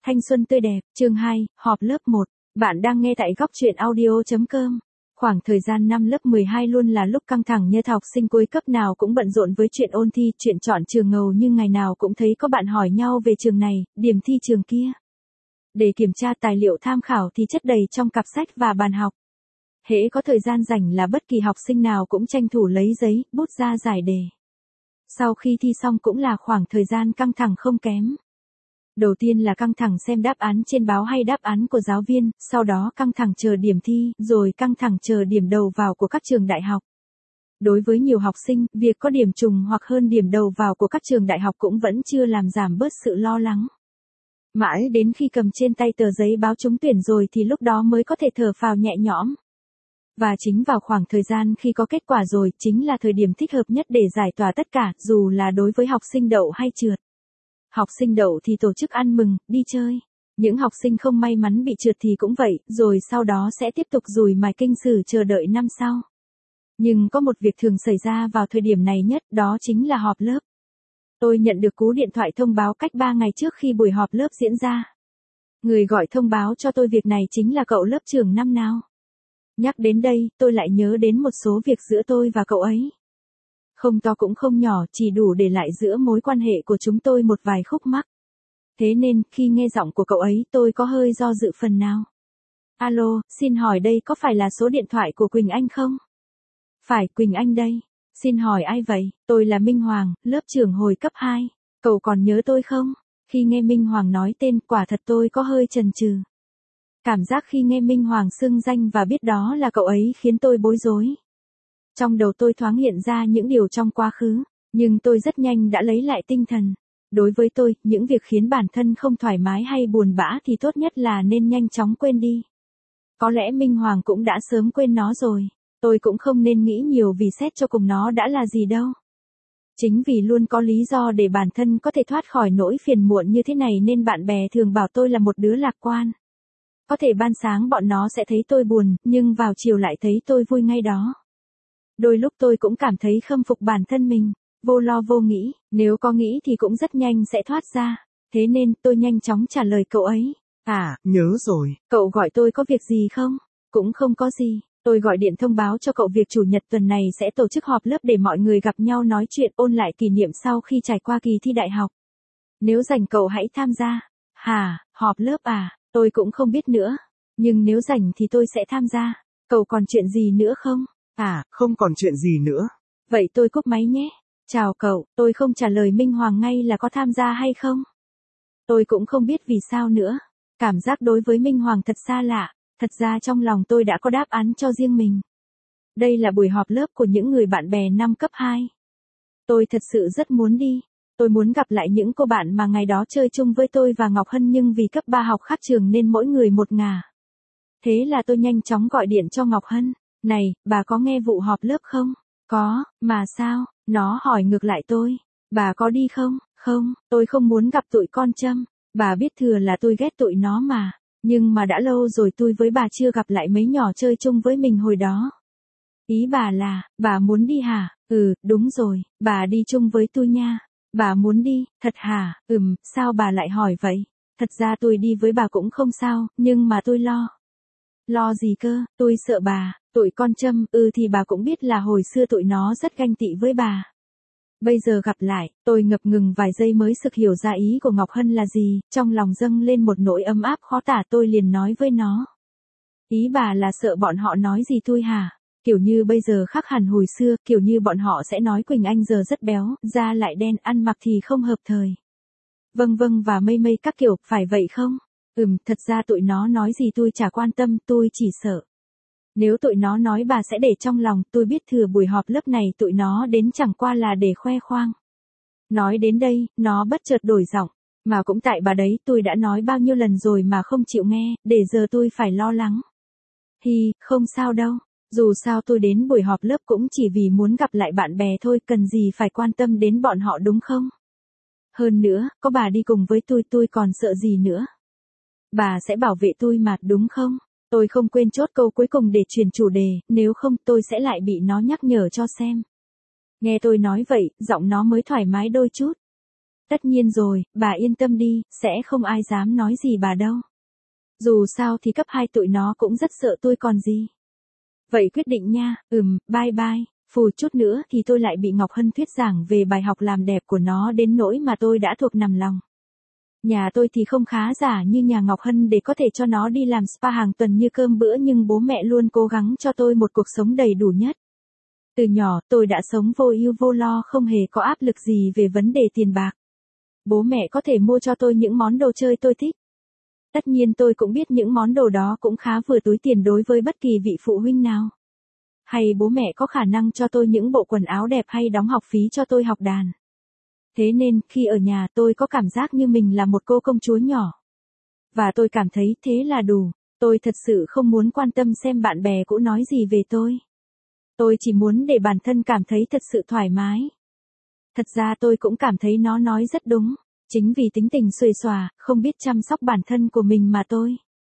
Thanh xuân tươi đẹp, chương 2, họp lớp 1. Bạn đang nghe tại góc truyện audio.com. Khoảng thời gian năm lớp 12 luôn là lúc căng thẳng nhất, học sinh cuối cấp nào cũng bận rộn với chuyện ôn thi, chuyện chọn trường ngầu, nhưng ngày nào cũng thấy có bạn hỏi nhau về trường này, điểm thi trường kia. Để kiểm tra tài liệu tham khảo thì chất đầy trong cặp sách và bàn học. Hễ có thời gian rảnh là bất kỳ học sinh nào cũng tranh thủ lấy giấy, bút ra giải đề. Sau khi thi xong cũng là khoảng thời gian căng thẳng không kém. Đầu tiên là căng thẳng xem đáp án trên báo hay đáp án của giáo viên, sau đó căng thẳng chờ điểm thi, rồi căng thẳng chờ điểm đầu vào của các trường đại học. Đối với nhiều học sinh, việc có điểm trùng hoặc hơn điểm đầu vào của các trường đại học cũng vẫn chưa làm giảm bớt sự lo lắng. Mãi đến khi cầm trên tay tờ giấy báo trúng tuyển rồi thì lúc đó mới có thể thở phào nhẹ nhõm. Và chính vào khoảng thời gian khi có kết quả rồi, chính là thời điểm thích hợp nhất để giải tỏa tất cả, dù là đối với học sinh đậu hay trượt. Học sinh đậu thì tổ chức ăn mừng, đi chơi. Những học sinh không may mắn bị trượt thì cũng vậy, rồi sau đó sẽ tiếp tục dùi mài kinh sử chờ đợi năm sau. Nhưng có một việc thường xảy ra vào thời điểm này nhất, đó chính là họp lớp. Tôi nhận được cú điện thoại thông báo cách 3 ngày trước khi buổi họp lớp diễn ra. Người gọi thông báo cho tôi việc này chính là cậu lớp trưởng năm nào. Nhắc đến đây, tôi lại nhớ đến một số việc giữa tôi và cậu ấy. Không to cũng không nhỏ, chỉ đủ để lại giữa mối quan hệ của chúng tôi một vài khúc mắc. Thế nên, khi nghe giọng của cậu ấy tôi có hơi do dự phần nào. Alo, xin hỏi đây có phải là số điện thoại của Quỳnh Anh không? Phải, Quỳnh Anh đây. Xin hỏi ai vậy? Tôi là Minh Hoàng, lớp trưởng hồi cấp 2. Cậu còn nhớ tôi không? Khi nghe Minh Hoàng nói tên, quả thật tôi có hơi chần chừ. Cảm giác khi nghe Minh Hoàng xưng danh và biết đó là cậu ấy khiến tôi bối rối. Trong đầu tôi thoáng hiện ra những điều trong quá khứ, nhưng tôi rất nhanh đã lấy lại tinh thần. Đối với tôi, những việc khiến bản thân không thoải mái hay buồn bã thì tốt nhất là nên nhanh chóng quên đi. Có lẽ Minh Hoàng cũng đã sớm quên nó rồi. Tôi cũng không nên nghĩ nhiều vì xét cho cùng nó đã là gì đâu. Chính vì luôn có lý do để bản thân có thể thoát khỏi nỗi phiền muộn như thế này nên bạn bè thường bảo tôi là một đứa lạc quan. Có thể ban sáng bọn nó sẽ thấy tôi buồn, nhưng vào chiều lại thấy tôi vui ngay đó. Đôi lúc tôi cũng cảm thấy khâm phục bản thân mình, vô lo vô nghĩ, nếu có nghĩ thì cũng rất nhanh sẽ thoát ra. Thế nên tôi nhanh chóng trả lời cậu ấy. À, nhớ rồi. Cậu gọi tôi có việc gì không? Cũng không có gì. Tôi gọi điện thông báo cho cậu việc chủ nhật tuần này sẽ tổ chức họp lớp để mọi người gặp nhau nói chuyện ôn lại kỷ niệm sau khi trải qua kỳ thi đại học. Nếu rảnh cậu hãy tham gia. Hả, họp lớp à? Tôi cũng không biết nữa. Nhưng nếu rảnh thì tôi sẽ tham gia. Cậu còn chuyện gì nữa không? À, không còn chuyện gì nữa. Vậy tôi cúp máy nhé. Chào cậu, tôi không trả lời Minh Hoàng ngay là có tham gia hay không. Tôi cũng không biết vì sao nữa. Cảm giác đối với Minh Hoàng thật xa lạ. Thật ra trong lòng tôi đã có đáp án cho riêng mình. Đây là buổi họp lớp của những người bạn bè năm cấp 2. Tôi thật sự rất muốn đi. Tôi muốn gặp lại những cô bạn mà ngày đó chơi chung với tôi và Ngọc Hân nhưng vì cấp 3 học khác trường nên mỗi người một ngả. Thế là tôi nhanh chóng gọi điện cho Ngọc Hân. Này, bà có nghe vụ họp lớp không? Có, mà sao? Nó hỏi ngược lại tôi. Bà có đi không? Không, tôi không muốn gặp tụi con Trâm. Bà biết thừa là tôi ghét tụi nó mà. Nhưng mà đã lâu rồi tôi với bà chưa gặp lại mấy nhỏ chơi chung với mình hồi đó. Ý bà là, bà muốn đi hả? Ừ, đúng rồi, bà đi chung với tôi nha. Bà muốn đi, thật hả? Sao bà lại hỏi vậy? Thật ra tôi đi với bà cũng không sao, nhưng mà tôi lo. Lo gì cơ? Tôi sợ bà, tụi con Trâm, thì bà cũng biết là hồi xưa tụi nó rất ganh tị với bà. Bây giờ gặp lại, tôi ngập ngừng vài giây mới sực hiểu ra ý của Ngọc Hân là gì, trong lòng dâng lên một nỗi ấm áp khó tả tôi liền nói với nó. Ý bà là sợ bọn họ nói gì tôi hả? Kiểu như bây giờ khác hẳn hồi xưa, kiểu như bọn họ sẽ nói Quỳnh Anh giờ rất béo, da lại đen, ăn mặc thì không hợp thời. Vâng và mây mây các kiểu, phải vậy không? Thật ra tụi nó nói gì tôi chả quan tâm, tôi chỉ sợ. Nếu tụi nó nói bà sẽ để trong lòng, tôi biết thừa buổi họp lớp này tụi nó đến chẳng qua là để khoe khoang. Nói đến đây, nó bất chợt đổi giọng. Mà cũng tại bà đấy, tôi đã nói bao nhiêu lần rồi mà không chịu nghe, để giờ tôi phải lo lắng. Không sao đâu. Dù sao tôi đến buổi họp lớp cũng chỉ vì muốn gặp lại bạn bè thôi, cần gì phải quan tâm đến bọn họ đúng không? Hơn nữa, có bà đi cùng với tôi còn sợ gì nữa? Bà sẽ bảo vệ tôi mà, đúng không? Tôi không quên chốt câu cuối cùng để chuyển chủ đề, nếu không tôi sẽ lại bị nó nhắc nhở cho xem. Nghe tôi nói vậy, giọng nó mới thoải mái đôi chút. Tất nhiên rồi, bà yên tâm đi, sẽ không ai dám nói gì bà đâu. Dù sao thì cấp 2 tụi nó cũng rất sợ tôi còn gì. Vậy quyết định nha, bye bye. Phù chút nữa thì tôi lại bị Ngọc Hân thuyết giảng về bài học làm đẹp của nó đến nỗi mà tôi đã thuộc nằm lòng. Nhà tôi thì không khá giả như nhà Ngọc Hân để có thể cho nó đi làm spa hàng tuần như cơm bữa, nhưng bố mẹ luôn cố gắng cho tôi một cuộc sống đầy đủ nhất. Từ nhỏ tôi đã sống vô ưu vô lo, không hề có áp lực gì về vấn đề tiền bạc. Bố mẹ có thể mua cho tôi những món đồ chơi tôi thích. Tất nhiên tôi cũng biết những món đồ đó cũng khá vừa túi tiền đối với bất kỳ vị phụ huynh nào. Hay bố mẹ có khả năng cho tôi những bộ quần áo đẹp hay đóng học phí cho tôi học đàn. Thế nên, khi ở nhà tôi có cảm giác như mình là một cô công chúa nhỏ. Và tôi cảm thấy thế là đủ. Tôi thật sự không muốn quan tâm xem bạn bè cũ nói gì về tôi. Tôi chỉ muốn để bản thân cảm thấy thật sự thoải mái. Thật ra tôi cũng cảm thấy nó nói rất đúng. Chính vì tính tình xuề xòa, không biết chăm sóc bản thân của mình mà tôi.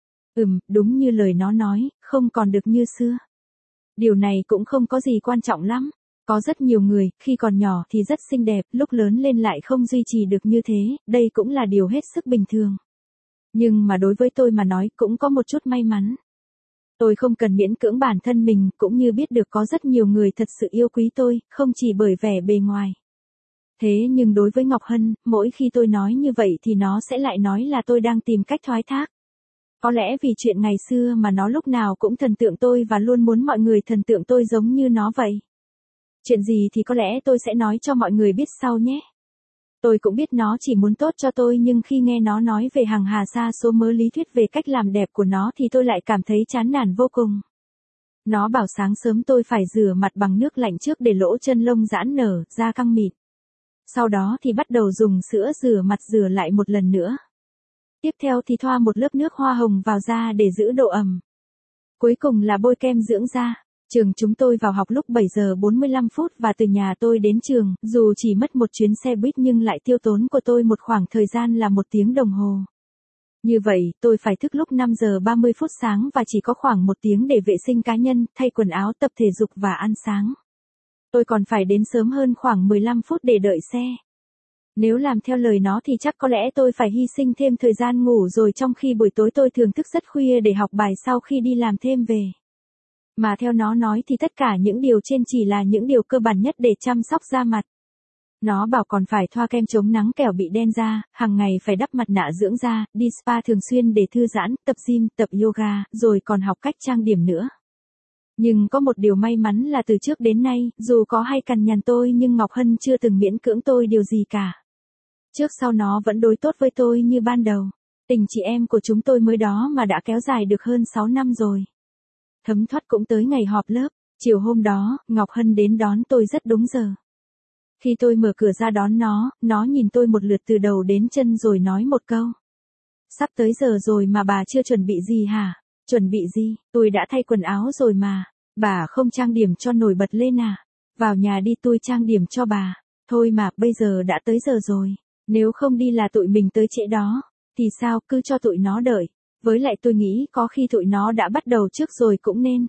Đúng như lời nó nói, không còn được như xưa. Điều này cũng không có gì quan trọng lắm. Có rất nhiều người, khi còn nhỏ thì rất xinh đẹp, lúc lớn lên lại không duy trì được như thế, đây cũng là điều hết sức bình thường. Nhưng mà đối với tôi mà nói cũng có một chút may mắn. Tôi không cần miễn cưỡng bản thân mình, cũng như biết được có rất nhiều người thật sự yêu quý tôi, không chỉ bởi vẻ bề ngoài. Thế nhưng đối với Ngọc Hân, mỗi khi tôi nói như vậy thì nó sẽ lại nói là tôi đang tìm cách thoái thác. Có lẽ vì chuyện ngày xưa mà nó lúc nào cũng thần tượng tôi và luôn muốn mọi người thần tượng tôi giống như nó vậy. Chuyện gì thì có lẽ tôi sẽ nói cho mọi người biết sau nhé. Tôi cũng biết nó chỉ muốn tốt cho tôi, nhưng khi nghe nó nói về hàng hà sa số mớ lý thuyết về cách làm đẹp của nó thì tôi lại cảm thấy chán nản vô cùng. Nó bảo sáng sớm tôi phải rửa mặt bằng nước lạnh trước để lỗ chân lông giãn nở, da căng mịn. Sau đó thì bắt đầu dùng sữa rửa mặt rửa lại một lần nữa. Tiếp theo thì thoa một lớp nước hoa hồng vào da để giữ độ ẩm. Cuối cùng là bôi kem dưỡng da. Trường chúng tôi vào học lúc 7 giờ 45 phút và từ nhà tôi đến trường, dù chỉ mất một chuyến xe buýt nhưng lại tiêu tốn của tôi một khoảng thời gian là 1 tiếng đồng hồ. Như vậy, tôi phải thức lúc 5 giờ 30 phút sáng và chỉ có khoảng 1 tiếng để vệ sinh cá nhân, thay quần áo, tập thể dục và ăn sáng. Tôi còn phải đến sớm hơn khoảng 15 phút để đợi xe. Nếu làm theo lời nó thì chắc có lẽ tôi phải hy sinh thêm thời gian ngủ rồi, trong khi buổi tối tôi thường thức rất khuya để học bài sau khi đi làm thêm về. Mà theo nó nói thì tất cả những điều trên chỉ là những điều cơ bản nhất để chăm sóc da mặt. Nó bảo còn phải thoa kem chống nắng kẻo bị đen da, hàng ngày phải đắp mặt nạ dưỡng da, đi spa thường xuyên để thư giãn, tập gym, tập yoga, rồi còn học cách trang điểm nữa. Nhưng có một điều may mắn là từ trước đến nay, dù có hay cằn nhằn tôi nhưng Ngọc Hân chưa từng miễn cưỡng tôi điều gì cả. Trước sau nó vẫn đối tốt với tôi như ban đầu. Tình chị em của chúng tôi mới đó mà đã kéo dài được hơn 6 năm rồi. Thấm thoát cũng tới ngày họp lớp. Chiều hôm đó, Ngọc Hân đến đón tôi rất đúng giờ. Khi tôi mở cửa ra đón nó nhìn tôi một lượt từ đầu đến chân rồi nói một câu. Sắp tới giờ rồi mà bà chưa chuẩn bị gì hả? Chuẩn bị gì? Tôi đã thay quần áo rồi mà. Bà không trang điểm cho nổi bật lên à? Vào nhà đi, tôi trang điểm cho bà. Thôi mà, bây giờ đã tới giờ rồi. Nếu không đi là tụi mình tới trễ đó. Thì sao, cứ cho tụi nó đợi. Với lại tôi nghĩ có khi tụi nó đã bắt đầu trước rồi cũng nên.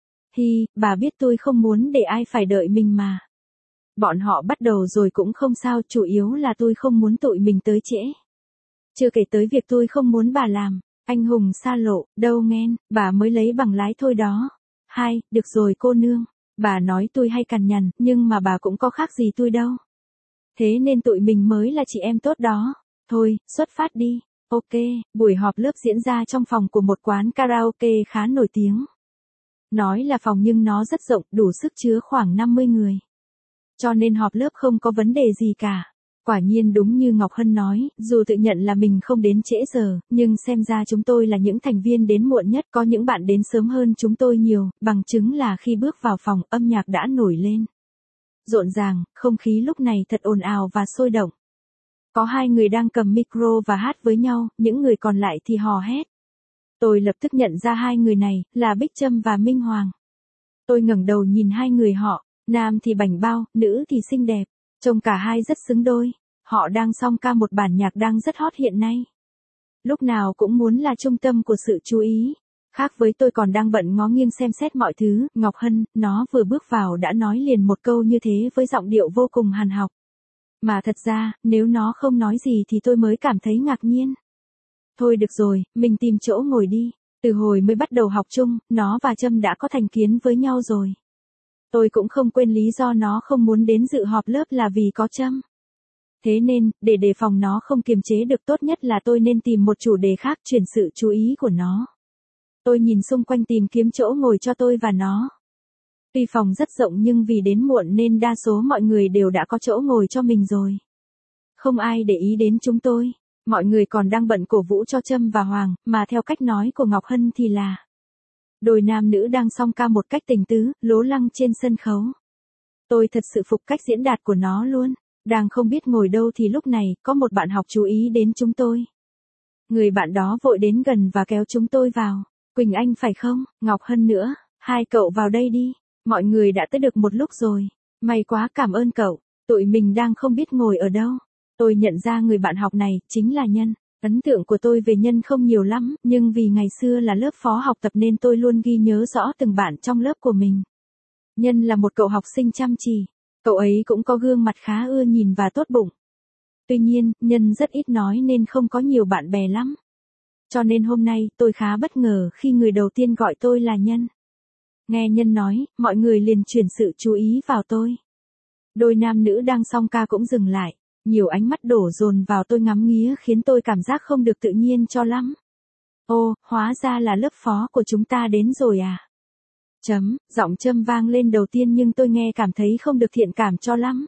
Bà biết tôi không muốn để ai phải đợi mình mà. Bọn họ bắt đầu rồi cũng không sao, chủ yếu là tôi không muốn tụi mình tới trễ. Chưa kể tới việc tôi không muốn bà làm anh hùng xa lộ, đâu nghen, bà mới lấy bằng lái thôi đó. Được rồi cô nương, bà nói tôi hay cằn nhằn, nhưng mà bà cũng có khác gì tôi đâu. Thế nên tụi mình mới là chị em tốt đó. Thôi, xuất phát đi. Ok, buổi họp lớp diễn ra trong phòng của một quán karaoke khá nổi tiếng. Nói là phòng nhưng nó rất rộng, đủ sức chứa khoảng 50 người. Cho nên họp lớp không có vấn đề gì cả. Quả nhiên đúng như Ngọc Hân nói, dù tự nhận là mình không đến trễ giờ, nhưng xem ra chúng tôi là những thành viên đến muộn nhất, có những bạn đến sớm hơn chúng tôi nhiều, bằng chứng là khi bước vào phòng, âm nhạc đã nổi lên. Rộn ràng, không khí lúc này thật ồn ào và sôi động. Có 2 người đang cầm micro và hát với nhau, những người còn lại thì hò hét. Tôi lập tức nhận ra 2 người này, là Bích Trâm và Minh Hoàng. Tôi ngẩng đầu nhìn 2 người họ, nam thì bảnh bao, nữ thì xinh đẹp. Trông cả hai rất xứng đôi. Họ đang song ca một bản nhạc đang rất hot hiện nay. Lúc nào cũng muốn là trung tâm của sự chú ý. Khác với tôi còn đang bận ngó nghiêng xem xét mọi thứ, Ngọc Hân, nó vừa bước vào đã nói liền một câu như thế với giọng điệu vô cùng hàn học. Mà thật ra, nếu nó không nói gì thì tôi mới cảm thấy ngạc nhiên. Thôi được rồi, mình tìm chỗ ngồi đi. Từ hồi mới bắt đầu học chung, nó và Trâm đã có thành kiến với nhau rồi. Tôi cũng không quên lý do nó không muốn đến dự họp lớp là vì có Trâm. Thế nên, để đề phòng nó không kiềm chế được, tốt nhất là tôi nên tìm một chủ đề khác chuyển sự chú ý của nó. Tôi nhìn xung quanh tìm kiếm chỗ ngồi cho tôi và nó. Tuy phòng rất rộng nhưng vì đến muộn nên đa số mọi người đều đã có chỗ ngồi cho mình rồi. Không ai để ý đến chúng tôi. Mọi người còn đang bận cổ vũ cho Trâm và Hoàng, mà theo cách nói của Ngọc Hân thì là đôi nam nữ đang song ca một cách tình tứ, lố lăng trên sân khấu. Tôi thật sự phục cách diễn đạt của nó luôn. Đang không biết ngồi đâu thì lúc này, có một bạn học chú ý đến chúng tôi. Người bạn đó vội đến gần và kéo chúng tôi vào. Quỳnh Anh phải không? Ngọc Hân nữa. Hai cậu vào đây đi. Mọi người đã tới được một lúc rồi. May quá, cảm ơn cậu. Tụi mình đang không biết ngồi ở đâu. Tôi nhận ra người bạn học này chính là Nhân. Ấn tượng của tôi về Nhân không nhiều lắm, nhưng vì ngày xưa là lớp phó học tập nên tôi luôn ghi nhớ rõ từng bạn trong lớp của mình. Nhân là một cậu học sinh chăm chỉ. Cậu ấy cũng có gương mặt khá ưa nhìn và tốt bụng. Tuy nhiên, Nhân rất ít nói nên không có nhiều bạn bè lắm. Cho nên hôm nay, tôi khá bất ngờ khi người đầu tiên gọi tôi là Nhân. Nghe Nhân nói, mọi người liền chuyển sự chú ý vào tôi. Đôi nam nữ đang song ca cũng dừng lại. Nhiều ánh mắt đổ dồn vào tôi ngắm nghía khiến tôi cảm giác không được tự nhiên cho lắm. Ô, hóa ra là lớp phó của chúng ta đến rồi à? Giọng Trâm vang lên đầu tiên nhưng tôi nghe cảm thấy không được thiện cảm cho lắm.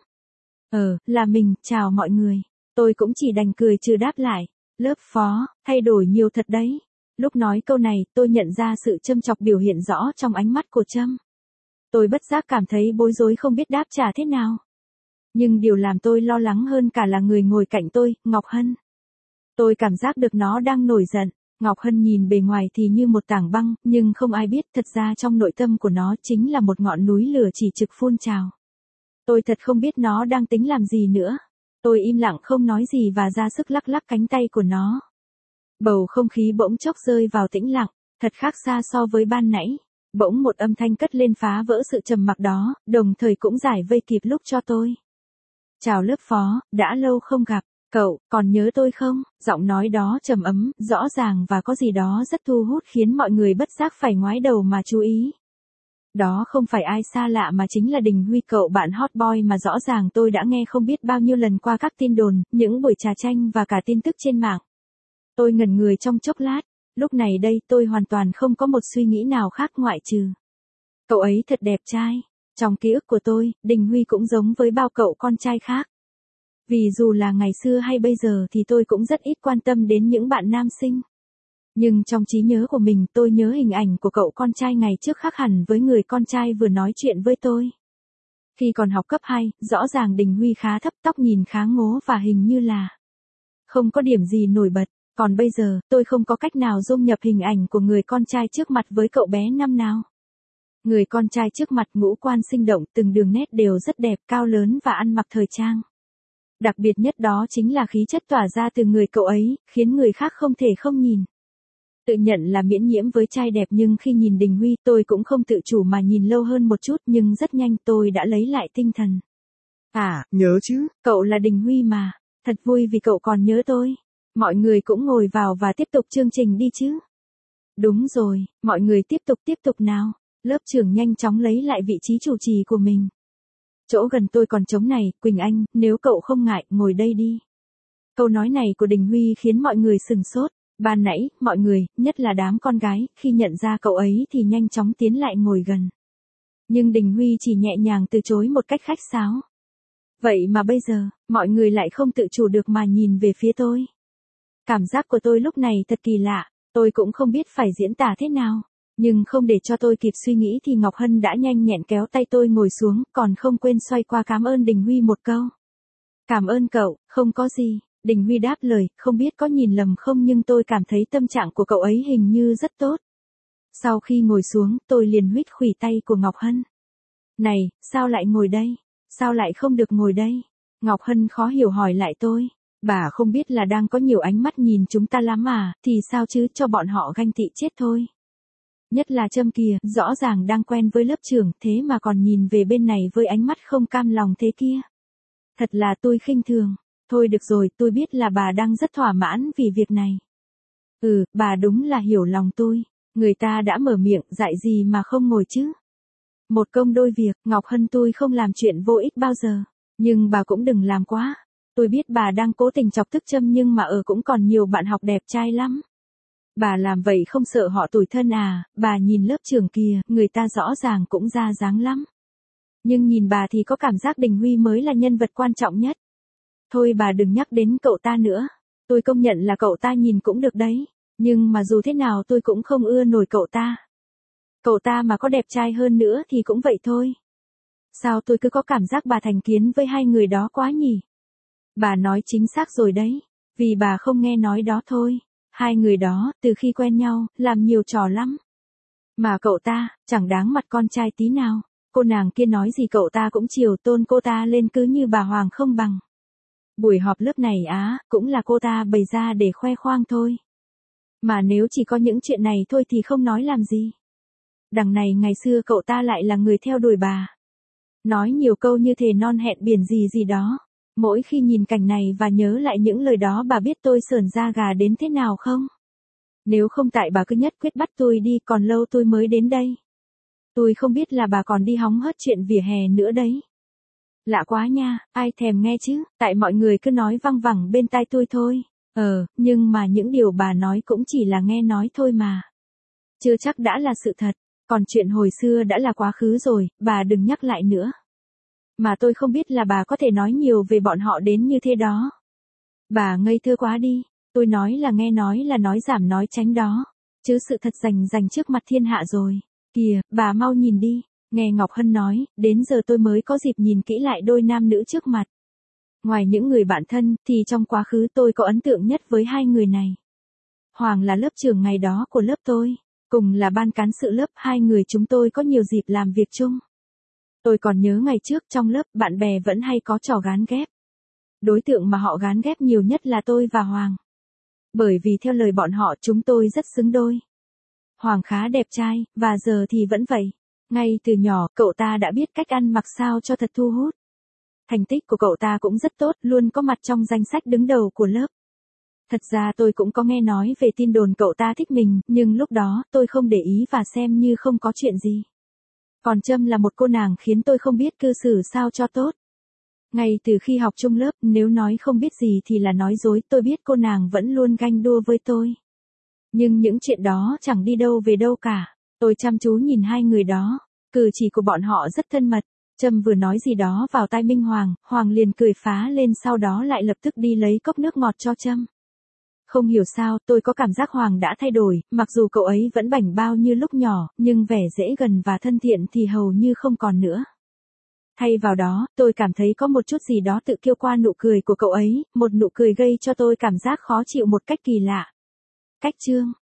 Là mình, chào mọi người. Tôi cũng chỉ đành cười trừ đáp lại. Lớp phó, thay đổi nhiều thật đấy. Lúc nói câu này, tôi nhận ra sự châm chọc biểu hiện rõ trong ánh mắt của Trâm. Tôi bất giác cảm thấy bối rối không biết đáp trả thế nào. Nhưng điều làm tôi lo lắng hơn cả là người ngồi cạnh tôi, Ngọc Hân. Tôi cảm giác được nó đang nổi giận. Ngọc Hân nhìn bề ngoài thì như một tảng băng, nhưng không ai biết thật ra trong nội tâm của nó chính là một ngọn núi lửa chỉ trực phun trào. Tôi thật không biết nó đang tính làm gì nữa. Tôi im lặng không nói gì và ra sức lắc lắc cánh tay của nó. Bầu không khí bỗng chốc rơi vào tĩnh lặng, thật khác xa so với ban nãy. Bỗng một âm thanh cất lên phá vỡ sự trầm mặc đó, đồng thời cũng giải vây kịp lúc cho tôi. Chào lớp phó, đã lâu không gặp. Cậu, còn nhớ tôi không? Giọng nói đó trầm ấm, rõ ràng và có gì đó rất thu hút khiến mọi người bất giác phải ngoái đầu mà chú ý. Đó không phải ai xa lạ mà chính là Đình Huy, cậu bạn hot boy mà rõ ràng tôi đã nghe không biết bao nhiêu lần qua các tin đồn, những buổi trà chanh và cả tin tức trên mạng. Tôi ngẩn người trong chốc lát, lúc này đây tôi hoàn toàn không có một suy nghĩ nào khác ngoại trừ. Cậu ấy thật đẹp trai. Trong ký ức của tôi, Đình Huy cũng giống với bao cậu con trai khác. Vì dù là ngày xưa hay bây giờ thì tôi cũng rất ít quan tâm đến những bạn nam sinh. Nhưng trong trí nhớ của mình tôi nhớ hình ảnh của cậu con trai ngày trước khác hẳn với người con trai vừa nói chuyện với tôi. Khi còn học cấp 2, rõ ràng Đình Huy khá thấp, tóc nhìn khá ngố và hình như là không có điểm gì nổi bật. Còn bây giờ, tôi không có cách nào dung nhập hình ảnh của người con trai trước mặt với cậu bé năm nào. Người con trai trước mặt ngũ quan sinh động, từng đường nét đều rất đẹp, cao lớn và ăn mặc thời trang. Đặc biệt nhất đó chính là khí chất tỏa ra từ người cậu ấy, khiến người khác không thể không nhìn. Tự nhận là miễn nhiễm với trai đẹp nhưng khi nhìn Đình Huy tôi cũng không tự chủ mà nhìn lâu hơn một chút, nhưng rất nhanh tôi đã lấy lại tinh thần. À, Nhớ chứ? Cậu là Đình Huy mà. Thật vui vì cậu còn nhớ tôi. Mọi người cũng ngồi vào và tiếp tục chương trình đi chứ. Đúng rồi, mọi người tiếp tục nào. Lớp trưởng nhanh chóng lấy lại vị trí chủ trì của mình. Chỗ gần tôi còn trống này, Quỳnh Anh, nếu cậu không ngại, ngồi đây đi. Câu nói này của Đình Huy khiến mọi người sừng sốt. Ban nãy, mọi người, nhất là đám con gái, khi nhận ra cậu ấy thì nhanh chóng tiến lại ngồi gần. Nhưng Đình Huy chỉ nhẹ nhàng từ chối một cách khách sáo. Vậy mà bây giờ, mọi người lại không tự chủ được mà nhìn về phía tôi. Cảm giác của tôi lúc này thật kỳ lạ, tôi cũng không biết phải diễn tả thế nào. Nhưng không để cho tôi kịp suy nghĩ thì Ngọc Hân đã nhanh nhẹn kéo tay tôi ngồi xuống, còn không quên xoay qua cảm ơn Đình Huy một câu. Cảm ơn cậu, không có gì. Đình Huy đáp lời, không biết có nhìn lầm không nhưng tôi cảm thấy tâm trạng của cậu ấy hình như rất tốt. Sau khi ngồi xuống, tôi liền huýt khuỷu tay của Ngọc Hân. Này, sao lại ngồi đây? Sao lại không được ngồi đây? Ngọc Hân khó hiểu hỏi lại tôi. Bà không biết là đang có nhiều ánh mắt nhìn chúng ta lắm à, thì sao chứ, cho bọn họ ganh tị chết thôi. Nhất là Trâm kìa, rõ ràng đang quen với lớp trưởng, thế mà còn nhìn về bên này với ánh mắt không cam lòng thế kia. Thật là tôi khinh thường. Thôi được rồi, tôi biết là bà đang rất thỏa mãn vì việc này. Bà đúng là hiểu lòng tôi. Người ta đã mở miệng, dạy gì mà không ngồi chứ. Một công đôi việc, Ngọc Hân tôi không làm chuyện vô ích bao giờ. Nhưng bà cũng đừng làm quá. Tôi biết bà đang cố tình chọc tức Trâm nhưng mà cũng còn nhiều bạn học đẹp trai lắm. Bà làm vậy không sợ họ tủi thân à, bà nhìn lớp trưởng kìa, người ta rõ ràng cũng ra dáng lắm. Nhưng nhìn bà thì có cảm giác Đình Huy mới là nhân vật quan trọng nhất. Thôi bà đừng nhắc đến cậu ta nữa. Tôi công nhận là cậu ta nhìn cũng được đấy. Nhưng mà dù thế nào tôi cũng không ưa nổi cậu ta. Cậu ta mà có đẹp trai hơn nữa thì cũng vậy thôi. Sao tôi cứ có cảm giác bà thành kiến với hai người đó quá nhỉ? Bà nói chính xác rồi đấy. Vì bà không nghe nói đó thôi. Hai người đó, từ khi quen nhau, làm nhiều trò lắm. Mà cậu ta, chẳng đáng mặt con trai tí nào. Cô nàng kia nói gì cậu ta cũng chiều tôn cô ta lên cứ như bà Hoàng không bằng. Buổi họp lớp này cũng là cô ta bày ra để khoe khoang thôi. Mà nếu chỉ có những chuyện này thôi thì không nói làm gì. Đằng này ngày xưa cậu ta lại là người theo đuổi bà. Nói nhiều câu như thề non hẹn biển gì gì đó. Mỗi khi nhìn cảnh này và nhớ lại những lời đó bà biết tôi sởn da gà đến thế nào không? Nếu không tại bà cứ nhất quyết bắt tôi đi còn lâu tôi mới đến đây. Tôi không biết là bà còn đi hóng hớt chuyện vỉa hè nữa đấy. Lạ quá nha, ai thèm nghe chứ, tại mọi người cứ nói văng vẳng bên tai tôi thôi. Nhưng mà những điều bà nói cũng chỉ là nghe nói thôi mà. Chưa chắc đã là sự thật, còn chuyện hồi xưa đã là quá khứ rồi, bà đừng nhắc lại nữa. Mà tôi không biết là bà có thể nói nhiều về bọn họ đến như thế đó. Bà ngây thơ quá đi, tôi nói là nghe nói là nói giảm nói tránh đó. Chứ sự thật rành trước mặt thiên hạ rồi. Kìa, bà mau nhìn đi. Nghe Ngọc Hân nói, đến giờ tôi mới có dịp nhìn kỹ lại đôi nam nữ trước mặt. Ngoài những người bạn thân, thì trong quá khứ tôi có ấn tượng nhất với hai người này. Hoàng là lớp trưởng ngày đó của lớp tôi, cùng là ban cán sự lớp, hai người chúng tôi có nhiều dịp làm việc chung. Tôi còn nhớ ngày trước trong lớp bạn bè vẫn hay có trò gán ghép. Đối tượng mà họ gán ghép nhiều nhất là tôi và Hoàng. Bởi vì theo lời bọn họ chúng tôi rất xứng đôi. Hoàng khá đẹp trai, và giờ thì vẫn vậy. Ngay từ nhỏ, cậu ta đã biết cách ăn mặc sao cho thật thu hút. Thành tích của cậu ta cũng rất tốt, luôn có mặt trong danh sách đứng đầu của lớp. Thật ra tôi cũng có nghe nói về tin đồn cậu ta thích mình, nhưng lúc đó tôi không để ý và xem như không có chuyện gì. Còn Trâm là một cô nàng khiến tôi không biết cư xử sao cho tốt. Ngay từ khi học chung lớp, nếu nói không biết gì thì là nói dối, tôi biết cô nàng vẫn luôn ganh đua với tôi. Nhưng những chuyện đó chẳng đi đâu về đâu cả. Tôi chăm chú nhìn hai người đó, cử chỉ của bọn họ rất thân mật. Trâm vừa nói gì đó vào tai Minh Hoàng, Hoàng liền cười phá lên sau đó lại lập tức đi lấy cốc nước ngọt cho Trâm. Không hiểu sao, tôi có cảm giác Hoàng đã thay đổi, mặc dù cậu ấy vẫn bảnh bao như lúc nhỏ, nhưng vẻ dễ gần và thân thiện thì hầu như không còn nữa. Thay vào đó, tôi cảm thấy có một chút gì đó tự kiêu qua nụ cười của cậu ấy, một nụ cười gây cho tôi cảm giác khó chịu một cách kỳ lạ. Cách chương